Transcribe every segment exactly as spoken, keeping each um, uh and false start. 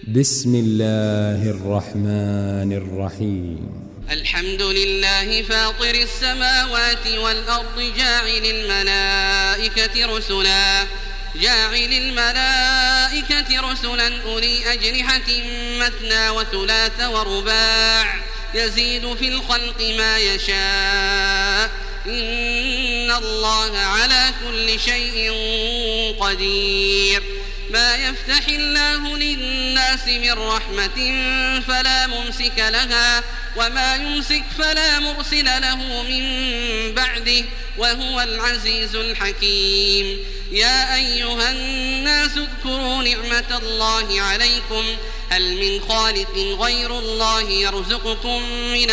بسم الله الرحمن الرحيم. الحمد لله فاطر السماوات والأرض جاعل الملائكة رسلا جاعل الملائكة رسلا أولي أجنحة مثنى وثلاث ورباع يزيد في الخلق ما يشاء إن الله على كل شيء قدير. ما يفتح الله للناس من رحمة فلا ممسك لها وما يمسك فلا مرسل له من بعده وهو العزيز الحكيم. يا أيها الناس اذكروا نعمة الله عليكم هل من خالق غير الله يرزقكم من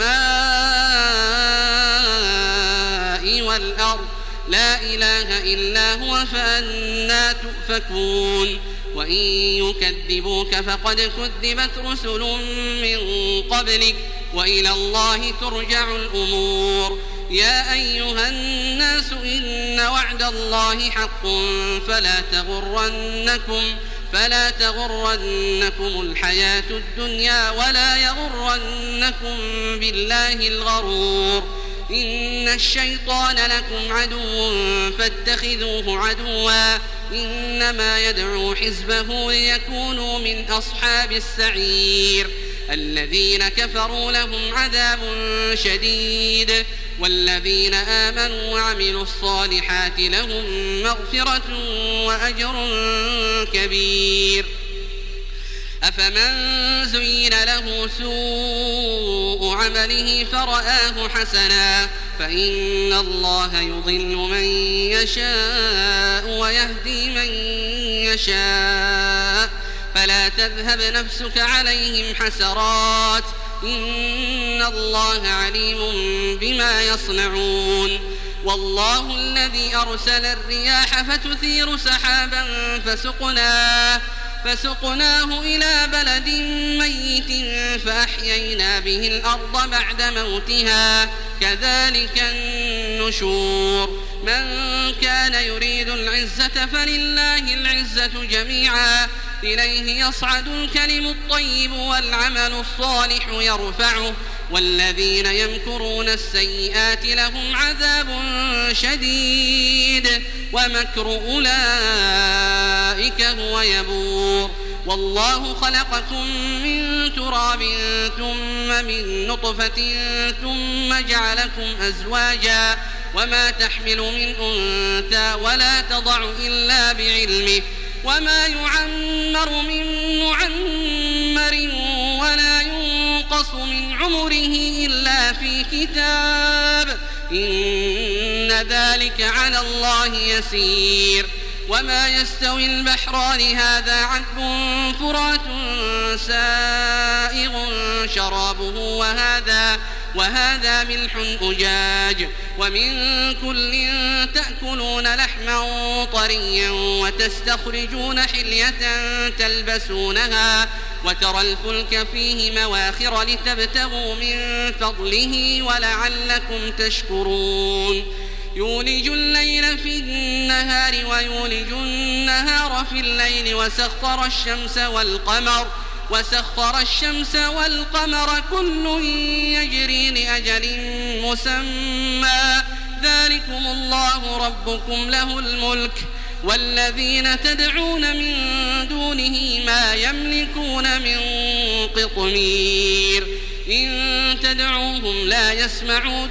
السماء والأرض لا إله إلا هو فأنى تؤفكون. وإن يكذبوك فقد كذبت رسل من قبلك وإلى الله ترجع الأمور. يا أيها الناس إن وعد الله حق فلا تغرنكم فلا تغرنكم الحياة الدنيا ولا يغرنكم بالله الغرور. إن الشيطان لكم عدو فاتخذوه عدوا إنما يدعو حزبه ليكونوا من أصحاب السعير. الذين كفروا لهم عذاب شديد والذين آمنوا وعملوا الصالحات لهم مغفرة وأجر كبير. أفمن زين له سوء عمله فرآه حسنا فإن الله يضل من يشاء ويهدي من يشاء فلا تذهب نفسك عليهم حسرات إن الله عليم بما يصنعون. والله الذي أرسل الرياح فتثير سحابا فسقناه فسقناه إلى بلد ميت فأحيينا به الأرض بعد موتها كذلك النشور. من كان يريد العزة فلله العزة جميعا إليه يصعد الكلم الطيب والعمل الصالح يرفعه والذين يمكرون السيئات لهم عذاب شديد ومكر أولئك هو يبور. والله خلقكم من تراب ثم من نطفة ثم جعلكم أزواجا وما تحمل من أنثى ولا تضع إلا بعلمه وما يعمر من معمر ولا ينقص من عمره إلا في كتاب إن ذلك على الله يسير. وما يستوي البحران هذا عذب فرات سائغ شرابه وهذا وهذا ملح أجاج ومن كل تأكلون لحما طريا وتستخرجون حلية تلبسونها وترى الفلك فيه مواخر لتبتغوا من فضله ولعلكم تشكرون. يولج الليل في النهار ويولج النهار في الليل وسخر الشمس والقمر وسخر الشمس والقمر كل يجري لأجل مسمى ذلكم الله ربكم له الملك والذين تدعون من دونه ما يملكون من قطمير. إن تدعوهم لا يسمعوا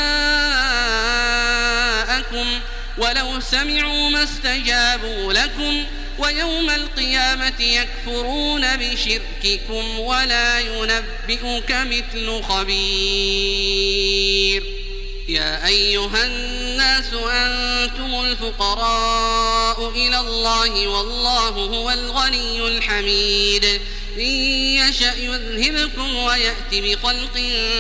دعاءكم ولو سمعوا ما استجابوا لكم ويوم القيامة يكفرون بشرككم ولا ينبئك مثل خبير. يا أيها الناس أنتم الفقراء إلى الله والله هو الغني الحميد. إن يشأ يذهبكم ويأت بخلق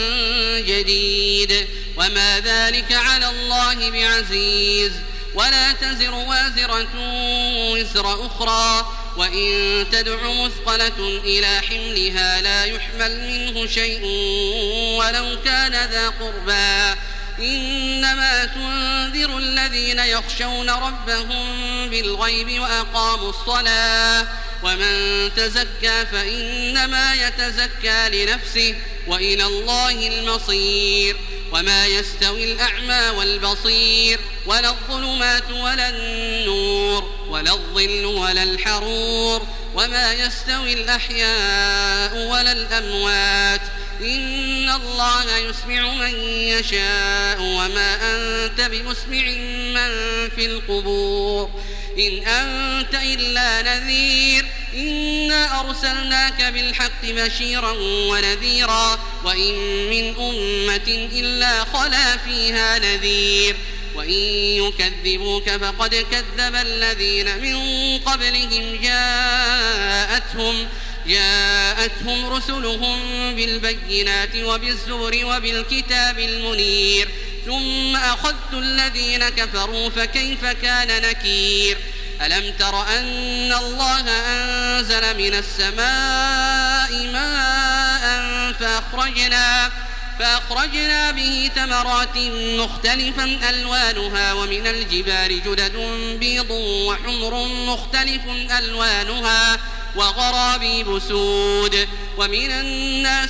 جديد وما ذلك على الله بعزيز. ولا تزر وازرة وزر أخرى وإن تدع مثقلة إلى حملها لا يحمل منه شيء ولو كان ذا قربى إنما تنذر الذين يخشون ربهم بالغيب وأقاموا الصلاة ومن تزكى فإنما يتزكى لنفسه وإلى الله المصير وما يستوي الأعمى والبصير ولا الظلمات ولا النور ولا الظل ولا الحرور وما يستوي الأحياء ولا الأموات إن الله يسمع من يشاء وما أنت بمسمع من في القبور إن أنت إلا نذير إنا أرسلناك بالحق بشيرا ونذيرا وإن من أمة إلا خلا فيها نذير وإن يكذبوك فقد كذب الذين من قبلهم جاءتهم جاءتهم رسلهم بالبينات وبالزبر وبالكتاب المنير ثم أخذت الذين كفروا فكيف كان نكير ألم تر أن الله أنزل من السماء ماء فأخرجنا فأخرجنا به ثمرات مختلفا ألوانها ومن الجبال جدد بيض وحمر مختلف ألوانها وغرابيب سود ومن الناس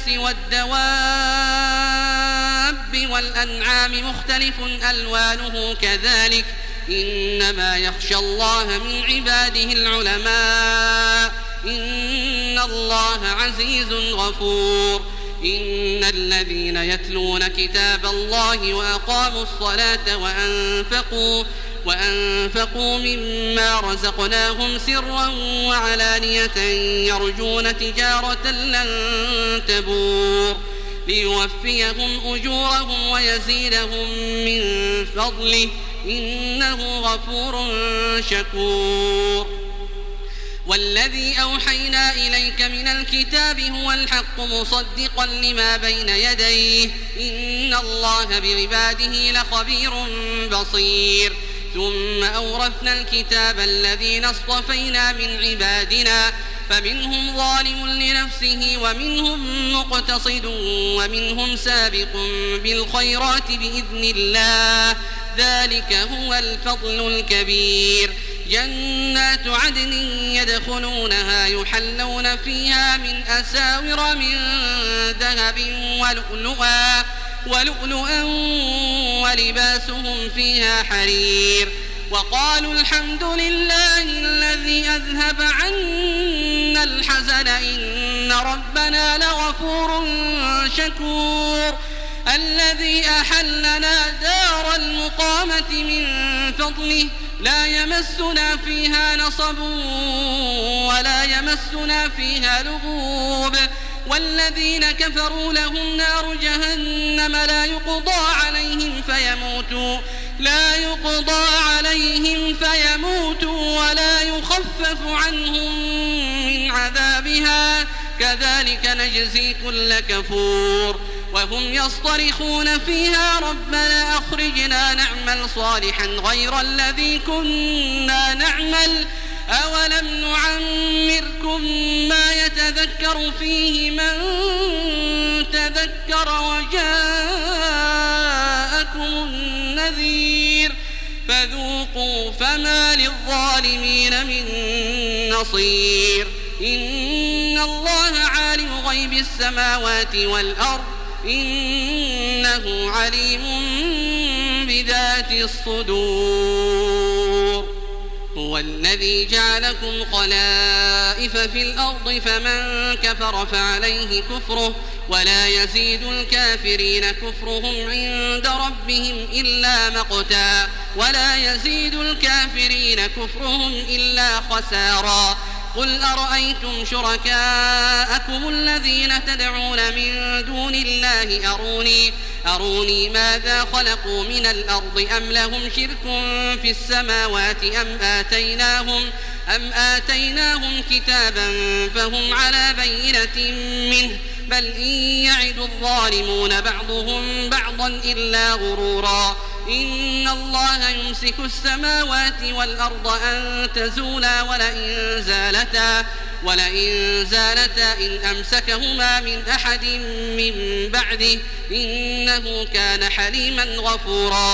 والدواب والأنعام مختلف ألوانه كذلك إنما يخشى الله من عباده العلماء إن الله عزيز غفور إن الذين يتلون كتاب الله وأقاموا الصلاة وأنفقوا وأنفقوا مما رزقناهم سرا وعلانية يرجون تجارة لن تبور ليوفيهم أجورهم ويزيدهم من فضله إنه غفور شكور والذي أوحينا إليك من الكتاب هو الحق مصدقا لما بين يديه إن الله بعباده لخبير بصير ثم أورثنا الكتاب الذين اصطفينا من عبادنا فمنهم ظالم لنفسه ومنهم مقتصد ومنهم سابق بالخيرات بإذن الله ذلك هو الفضل الكبير جنات عدن يدخلونها يحلون فيها من أساور من ذهب ولؤلؤا ولؤلؤا ولباسهم فيها حرير وقالوا الحمد لله الذي أذهب عنا الحزن إن ربنا لغفور شكور الذي أحلنا دار المقامة من فضله لا يمسنا فيها نصب ولا يمسنا فيها لغوب والذين كفروا لهم نار جهنم لا يقضى عليهم فيموتوا لا يقضى عليهم فيموتوا ولا يخفف عنهم من عذابها كذلك نجزي كل كفور وهم يصطرخون فيها ربنا أخرجنا نعمل صالحا غير الذي كنا نعمل أولم نعمركم ما يتذكر فيه من تذكر وجاءكم النذير فذوقوا فما للظالمين من نصير إن الله عالم غيب السماوات والأرض إنه عليم بذات الصدور هو الذي جعلكم خلائف في الأرض فمن كفر فعليه كفره ولا يزيد الكافرين كفرهم عند ربهم إلا مقتا ولا يزيد الكافرين كفرهم إلا خسارا قل أرأيتم شركاءكم الذين تدعون من دون الله أروني أروني ماذا خلقوا من الأرض أم لهم شرك في السماوات أم آتيناهم أم آتيناهم كتابا فهم على بينة منه بل إن يعد الظالمون بعضهم بعضا إلا غرورا إن الله يمسك السماوات والأرض أن تزولا ولئن زالتا ولئن زالتا إن أمسكهما من أحد من بعده إنه كان حليما غفورا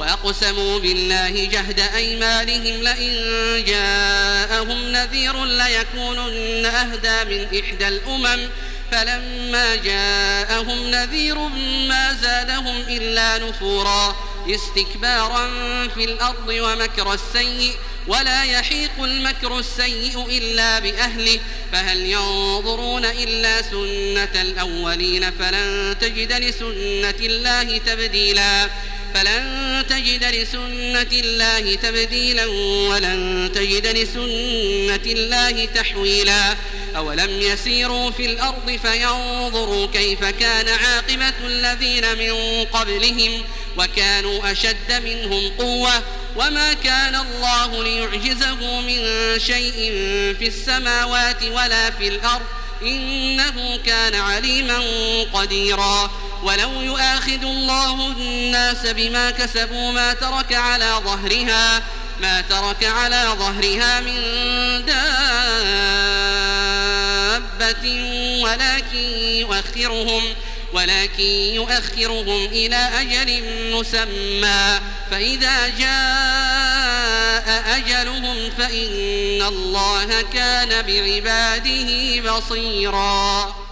وأقسموا بالله جهد أيمانهم لئن جاءهم نذير ليكونن أهدى من إحدى الأمم فلما جاءهم نذير ما زادهم إلا نفورا استكبارا في الأرض ومكر السيء ولا يحيق المكر السيء إلا بأهله فهل ينظرون إلا سنة الأولين فلن تجد لسنة الله تبديلا فلن تجد لسنة الله تبديلا ولن تجد لسنة الله تحويلا أولم يسيروا في الأرض فينظروا كيف كان عاقبة الذين من قبلهم وكانوا أشد منهم قوة وما كان الله ليعجزه من شيء في السماوات ولا في الأرض إنه كان عليما قديرا ولو يؤاخذ الله الناس بما كسبوا ما ترك على ظهرها ما ترك على ظهرها من دابة ولكن يؤخرهم ولكن يؤخرهم إلى أجل مسمى فإذا جاء أجلهم فإن الله كان بعباده بصيرا.